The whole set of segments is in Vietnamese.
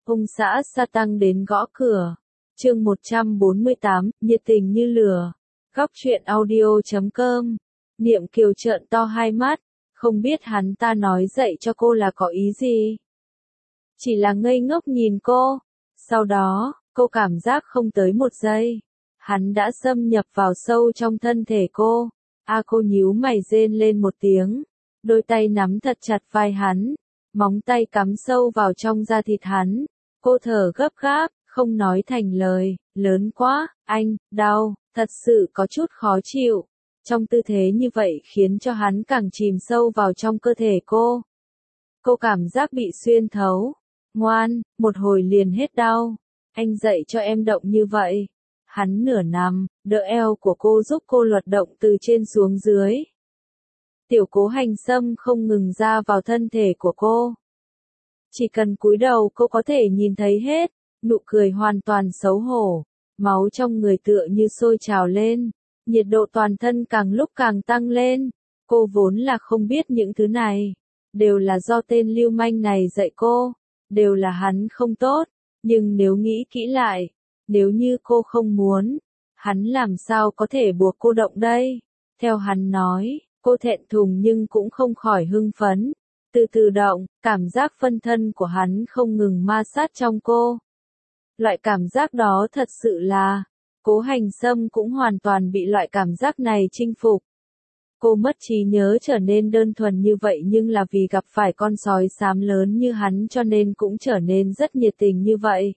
Ông xã sa tăng đến gõ cửa. Chương 148, nhiệt tình như lửa. Góc truyện audio.com. Niệm Kiều trợn to hai mắt, không biết hắn ta nói dậy cho cô là có ý gì. Chỉ là ngây ngốc nhìn cô. Sau đó, cô cảm giác không tới một giây. Hắn đã xâm nhập vào sâu trong thân thể cô. Cô nhíu mày rên lên một tiếng. Đôi tay nắm thật chặt vai hắn. Móng tay cắm sâu vào trong da thịt hắn. Cô thở gấp gáp, không nói thành lời, lớn quá, anh, đau, thật sự có chút khó chịu. Trong tư thế như vậy khiến cho hắn càng chìm sâu vào trong cơ thể cô. Cô cảm giác bị xuyên thấu. Ngoan, một hồi liền hết đau. Anh dạy cho em động như vậy. Hắn nửa nằm, đỡ eo của cô giúp cô luật động từ trên xuống dưới. Tiểu Cố Hành Sâm không ngừng ra vào thân thể của cô. Chỉ cần cúi đầu cô có thể nhìn thấy hết, nụ cười hoàn toàn xấu hổ, máu trong người tựa như sôi trào lên, nhiệt độ toàn thân càng lúc càng tăng lên. Cô vốn là không biết những thứ này, đều là do tên lưu manh này dạy cô, đều là hắn không tốt, nhưng nếu nghĩ kỹ lại, nếu như cô không muốn, hắn làm sao có thể buộc cô động đây? Theo hắn nói, cô thẹn thùng nhưng cũng không khỏi hưng phấn. Từ từ động, cảm giác phân thân của hắn không ngừng ma sát trong cô. Loại cảm giác đó thật sự là, Cố Hành Sâm cũng hoàn toàn bị loại cảm giác này chinh phục. Cô mất trí nhớ trở nên đơn thuần như vậy nhưng là vì gặp phải con sói xám lớn như hắn cho nên cũng trở nên rất nhiệt tình như vậy.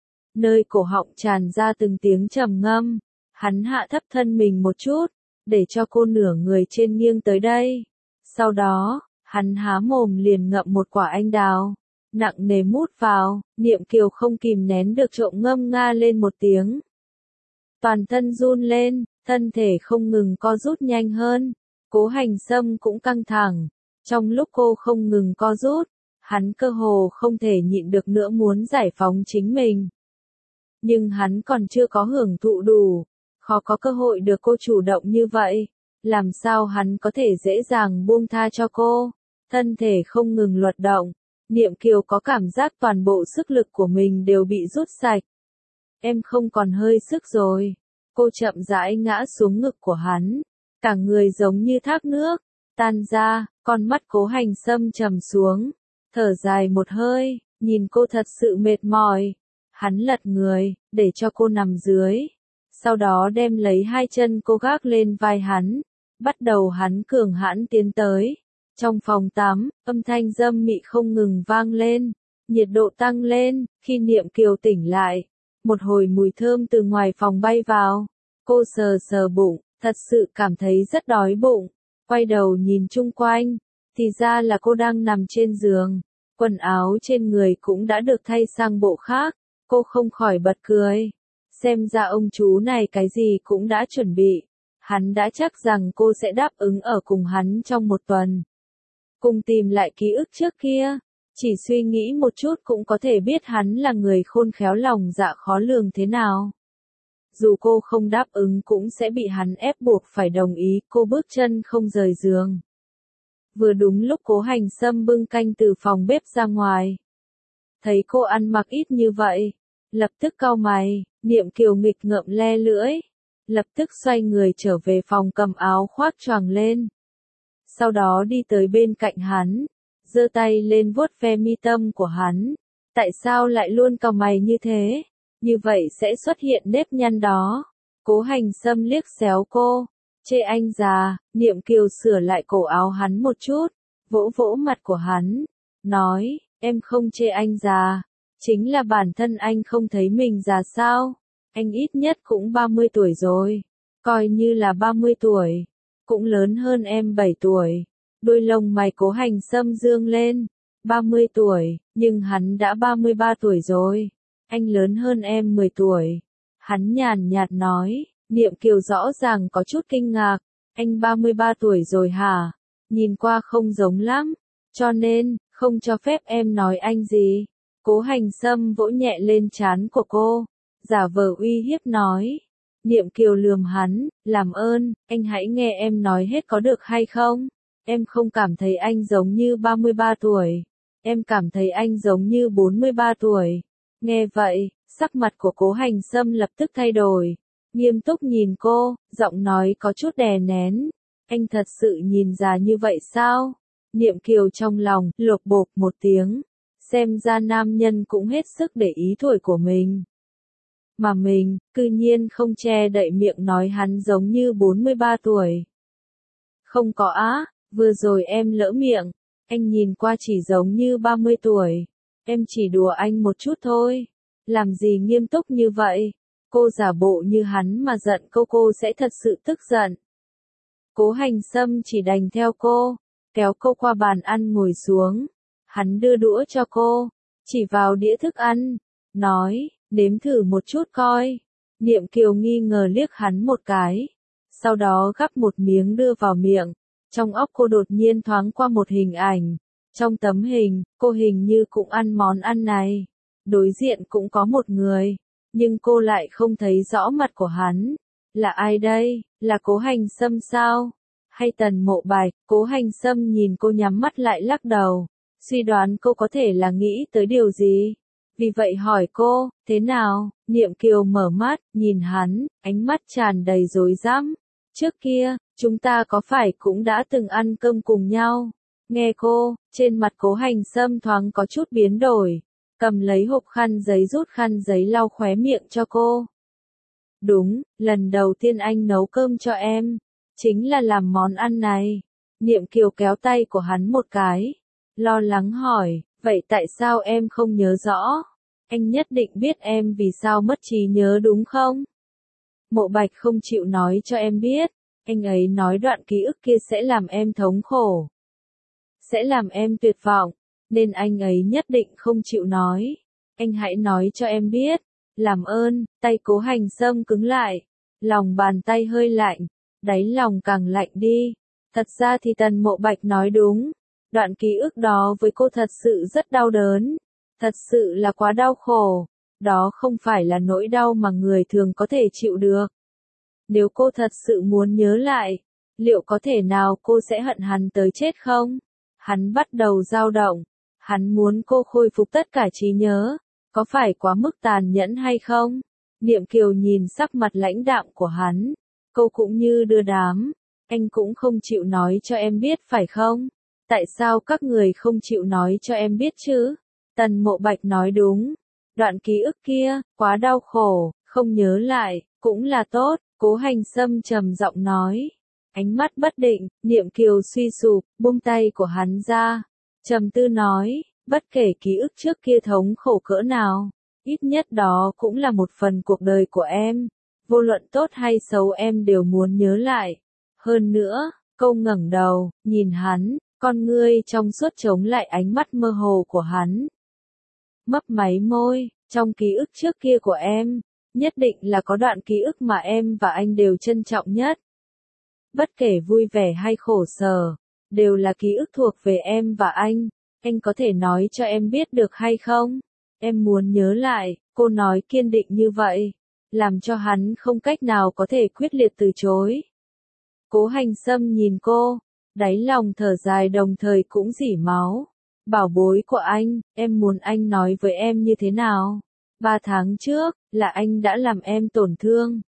Nơi cổ họng tràn ra từng tiếng trầm ngâm, hắn hạ thấp thân mình một chút, để cho cô nửa người trên nghiêng tới đây. Sau đó, hắn há mồm liền ngậm một quả anh đào, nặng nề mút vào. Niệm Kiều không kìm nén được trộm ngâm nga lên một tiếng. Toàn thân run lên, thân thể không ngừng co rút nhanh hơn. Cố Hành Sâm cũng căng thẳng. Trong lúc cô không ngừng co rút, hắn cơ hồ không thể nhịn được nữa muốn giải phóng chính mình. Nhưng hắn còn chưa có hưởng thụ đủ, khó có cơ hội được cô chủ động như vậy. Làm sao hắn có thể dễ dàng buông tha cho cô? Thân thể không ngừng luật động, Niệm Kiều có cảm giác toàn bộ sức lực của mình đều bị rút sạch. Em không còn hơi sức rồi. Cô chậm rãi ngã xuống ngực của hắn, cả người giống như thác nước tan ra. Con mắt Cố Hành Sâm trầm xuống, thở dài một hơi, nhìn cô thật sự mệt mỏi. Hắn lật người, để cho cô nằm dưới. Sau đó đem lấy hai chân cô gác lên vai hắn. Bắt đầu hắn cường hãn tiến tới. Trong phòng tắm, âm thanh dâm mị không ngừng vang lên. Nhiệt độ tăng lên, khi Niệm Kiều tỉnh lại. Một hồi mùi thơm từ ngoài phòng bay vào. Cô sờ sờ bụng, thật sự cảm thấy rất đói bụng. Quay đầu nhìn chung quanh, thì ra là cô đang nằm trên giường. Quần áo trên người cũng đã được thay sang bộ khác. Cô không khỏi bật cười. Xem ra ông chú này cái gì cũng đã chuẩn bị. Hắn đã chắc rằng cô sẽ đáp ứng ở cùng hắn trong một tuần. Cùng tìm lại ký ức trước kia. Chỉ suy nghĩ một chút cũng có thể biết hắn là người khôn khéo lòng dạ khó lường thế nào. Dù cô không đáp ứng cũng sẽ bị hắn ép buộc phải đồng ý. Cô bước chân không rời giường. Vừa đúng lúc Cố Hành Sâm bưng canh từ phòng bếp ra ngoài. Thấy cô ăn mặc ít như vậy, lập tức cau mày. Niệm Kiều nghịch ngợm le lưỡi, lập tức xoay người trở về phòng cầm áo khoác choàng lên. Sau đó đi tới bên cạnh hắn, giơ tay lên vuốt ve mi tâm của hắn. Tại sao lại luôn cau mày như thế? Như vậy sẽ xuất hiện nếp nhăn đó. Cố Hành Sâm liếc xéo cô, chê anh già. Niệm Kiều sửa lại cổ áo hắn một chút, vỗ vỗ mặt của hắn, nói, em không chê anh già, chính là bản thân anh không thấy mình già sao? Anh ít nhất cũng 30 tuổi rồi, coi như là 30 tuổi, cũng lớn hơn em 7 tuổi. Đôi lông mày Cố Hành Sâm dương lên, 30 tuổi, nhưng hắn đã 33 tuổi rồi. Anh lớn hơn em 10 tuổi. Hắn nhàn nhạt nói. Niệm Kiều rõ ràng có chút kinh ngạc. Anh 33 tuổi rồi hả? Nhìn qua không giống lắm. Cho nên, không cho phép em nói anh gì. Cố Hành Sâm vỗ nhẹ lên trán của cô, giả vờ uy hiếp nói. Niệm Kiều lườm hắn, làm ơn, anh hãy nghe em nói hết có được hay không? Em không cảm thấy anh giống như 33 tuổi. Em cảm thấy anh giống như 43 tuổi. Nghe vậy, sắc mặt của Cố Hành Sâm lập tức thay đổi, nghiêm túc nhìn cô, giọng nói có chút đè nén. Anh thật sự nhìn già như vậy sao? Niệm Kiều trong lòng, lột bột một tiếng. Xem ra nam nhân cũng hết sức để ý tuổi của mình. Mà mình, cư nhiên không che đậy miệng nói hắn giống như 43 tuổi. Không có á, vừa rồi em lỡ miệng, anh nhìn qua chỉ giống như 30 tuổi. Em chỉ đùa anh một chút thôi. Làm gì nghiêm túc như vậy? Cô giả bộ như hắn mà giận cô sẽ thật sự tức giận. Cố Hành Sâm chỉ đành theo cô, kéo cô qua bàn ăn ngồi xuống. Hắn đưa đũa cho cô, chỉ vào đĩa thức ăn, nói, nếm thử một chút coi. Niệm Kiều nghi ngờ liếc hắn một cái, sau đó gắp một miếng đưa vào miệng. Trong óc cô đột nhiên thoáng qua một hình ảnh. Trong tấm hình, cô hình như cũng ăn món ăn này. Đối diện cũng có một người, nhưng cô lại không thấy rõ mặt của hắn. Là ai đây? Là Cố Hành Sâm sao? Hay Tần Mộ Bạch? Cố Hành Sâm nhìn cô nhắm mắt lại lắc đầu, suy đoán cô có thể là nghĩ tới điều gì. Vì vậy hỏi cô, thế nào? Niệm Kiều mở mắt, nhìn hắn, ánh mắt tràn đầy rối rắm. Trước kia, chúng ta có phải cũng đã từng ăn cơm cùng nhau? Nghe cô, trên mặt Cố Hành Sâm thoáng có chút biến đổi, cầm lấy hộp khăn giấy rút khăn giấy lau khóe miệng cho cô. Đúng, lần đầu tiên anh nấu cơm cho em, chính là làm món ăn này. Niệm Kiều kéo tay của hắn một cái, lo lắng hỏi, vậy tại sao em không nhớ rõ? Anh nhất định biết em vì sao mất trí nhớ đúng không? Mộ Bạch không chịu nói cho em biết, anh ấy nói đoạn ký ức kia sẽ làm em thống khổ, sẽ làm em tuyệt vọng, nên anh ấy nhất định không chịu nói. Anh hãy nói cho em biết, làm ơn. Tay Cố Hành Sâm cứng lại, lòng bàn tay hơi lạnh, đáy lòng càng lạnh đi. Thật ra thì Tần Mộ Bạch nói đúng, đoạn ký ức đó với cô thật sự rất đau đớn, thật sự là quá đau khổ, đó không phải là nỗi đau mà người thường có thể chịu được. Nếu cô thật sự muốn nhớ lại, liệu có thể nào cô sẽ hận hắn tới chết không? Hắn bắt đầu dao động, hắn muốn cô khôi phục tất cả trí nhớ, có phải quá mức tàn nhẫn hay không? Niệm Kiều nhìn sắc mặt lãnh đạm của hắn, cô cũng như đưa đám, anh cũng không chịu nói cho em biết phải không? Tại sao các người không chịu nói cho em biết chứ? Tần Mộ Bạch nói đúng, đoạn ký ức kia, quá đau khổ, không nhớ lại, cũng là tốt. Cố Hành Sâm trầm giọng nói, ánh mắt bất định. Niệm Kiều suy sụp, buông tay của hắn ra, trầm tư nói, bất kể ký ức trước kia thống khổ cỡ nào, ít nhất đó cũng là một phần cuộc đời của em, vô luận tốt hay xấu em đều muốn nhớ lại. Hơn nữa, cô ngẩng đầu, nhìn hắn, con ngươi trong suốt chống lại ánh mắt mơ hồ của hắn. Mấp máy môi, trong ký ức trước kia của em, nhất định là có đoạn ký ức mà em và anh đều trân trọng nhất. Bất kể vui vẻ hay khổ sở, đều là ký ức thuộc về em và anh có thể nói cho em biết được hay không? Em muốn nhớ lại, cô nói kiên định như vậy, làm cho hắn không cách nào có thể quyết liệt từ chối. Cố Hành Sâm nhìn cô, đáy lòng thở dài đồng thời cũng rỉ máu. Bảo bối của anh, em muốn anh nói với em như thế nào? 3 tháng trước, là anh đã làm em tổn thương.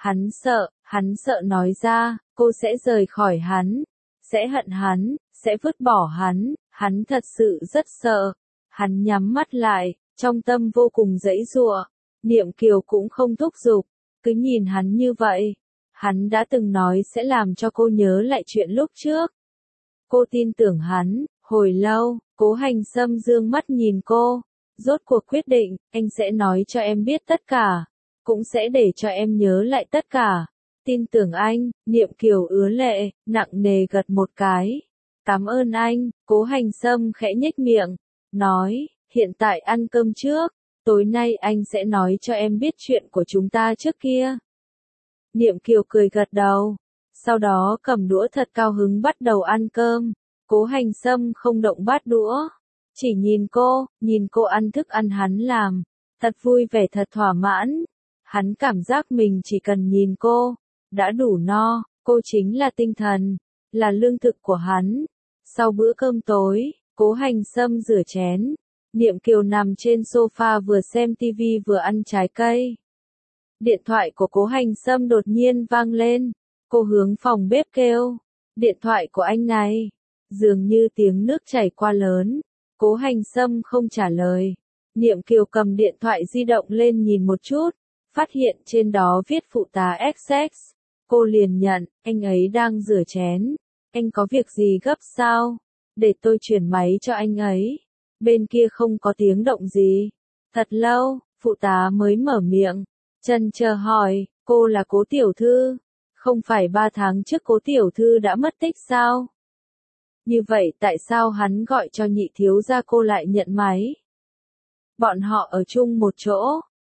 Hắn sợ nói ra, cô sẽ rời khỏi hắn, sẽ hận hắn, sẽ vứt bỏ hắn thật sự rất sợ. Hắn nhắm mắt lại, trong tâm vô cùng giãy giụa. Niệm Kiều cũng không thúc giục, cứ nhìn hắn như vậy. Hắn đã từng nói sẽ làm cho cô nhớ lại chuyện lúc trước. Cô tin tưởng hắn, hồi lâu. Cố Hành Sâm dương mắt nhìn cô, rốt cuộc quyết định, anh sẽ nói cho em biết tất cả, cũng sẽ để cho em nhớ lại tất cả. Tin tưởng anh. Niệm Kiều ứa lệ, nặng nề gật một cái. Cảm ơn anh. Cố Hành Sâm khẽ nhếch miệng, nói, hiện tại ăn cơm trước, tối nay anh sẽ nói cho em biết chuyện của chúng ta trước kia. Niệm Kiều cười gật đầu, sau đó cầm đũa thật cao hứng bắt đầu ăn cơm. Cố Hành Sâm không động bát đũa, chỉ nhìn cô ăn thức ăn hắn làm, thật vui vẻ thật thỏa mãn. Hắn cảm giác mình chỉ cần nhìn cô, đã đủ no, cô chính là tinh thần, là lương thực của hắn. Sau bữa cơm tối, Cố Hành Sâm rửa chén, Niệm Kiều nằm trên sofa vừa xem tivi vừa ăn trái cây. Điện thoại của Cố Hành Sâm đột nhiên vang lên. Cô hướng phòng bếp kêu. Điện thoại của anh này. Dường như tiếng nước chảy qua lớn. Cố Hành Sâm không trả lời. Niệm Kiều cầm điện thoại di động lên nhìn một chút. Phát hiện trên đó viết phụ tá XX. Cô liền nhận, anh ấy đang rửa chén. Anh có việc gì gấp sao? Để tôi chuyển máy cho anh ấy. Bên kia không có tiếng động gì. Thật lâu, phụ tá mới mở miệng. Chần chờ hỏi, cô là Cố tiểu thư? Không phải 3 tháng trước Cố tiểu thư đã mất tích sao? Như vậy tại sao hắn gọi cho nhị thiếu gia cô lại nhận máy? Bọn họ ở chung một chỗ.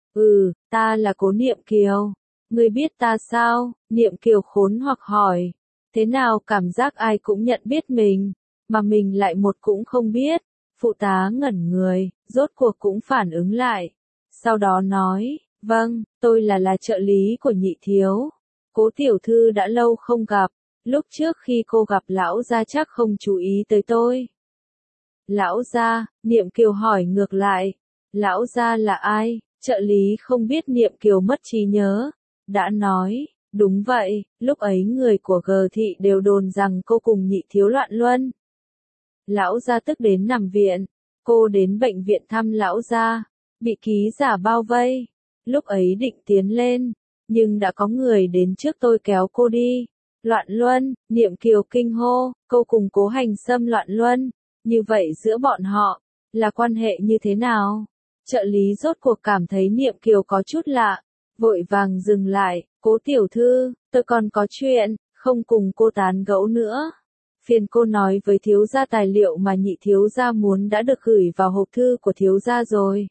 Ta là Cố Niệm Kiều. Ngươi biết ta sao? Niệm Kiều khốn hoặc hỏi. Thế nào cảm giác ai cũng nhận biết mình, mà mình lại một cũng không biết. Phụ tá ngẩn người, rốt cuộc cũng phản ứng lại. Sau đó nói, vâng, tôi là trợ lý của nhị thiếu. Cố tiểu thư đã lâu không gặp, lúc trước khi cô gặp lão gia chắc không chú ý tới tôi. Lão gia, Niệm Kiều hỏi ngược lại. Lão gia là ai? Trợ lý không biết Niệm Kiều mất trí nhớ. Đã nói, đúng vậy, lúc ấy người của G thị đều đồn rằng cô cùng nhị thiếu loạn luân. Lão gia tức đến nằm viện. Cô đến bệnh viện thăm lão gia, bị ký giả bao vây. Lúc ấy định tiến lên, nhưng đã có người đến trước tôi kéo cô đi. Loạn luân, Niệm Kiều kinh hô, cô cùng Cố Hành Sâm loạn luân. Như vậy giữa bọn họ, là quan hệ như thế nào? Trợ lý rốt cuộc cảm thấy Niệm Kiều có chút lạ, vội vàng dừng lại. Cố tiểu thư, tôi còn có chuyện, không cùng cô tán gẫu nữa. Phiền cô nói với thiếu gia tài liệu mà nhị thiếu gia muốn đã được gửi vào hộp thư của thiếu gia rồi.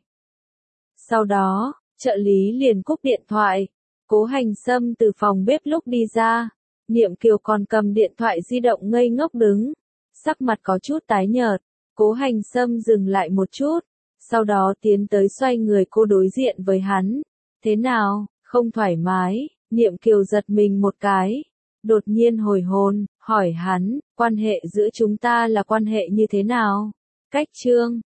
Sau đó, trợ lý liền cúp điện thoại. Cố Hành Sâm từ phòng bếp lúc đi ra. Niệm Kiều còn cầm điện thoại di động ngây ngốc đứng. Sắc mặt có chút tái nhợt. Cố Hành Sâm dừng lại một chút. Sau đó tiến tới xoay người cô đối diện với hắn. Thế nào, không thoải mái? Niệm Kiều giật mình một cái. Đột nhiên hồi hồn, hỏi hắn, quan hệ giữa chúng ta là quan hệ như thế nào? Cách chương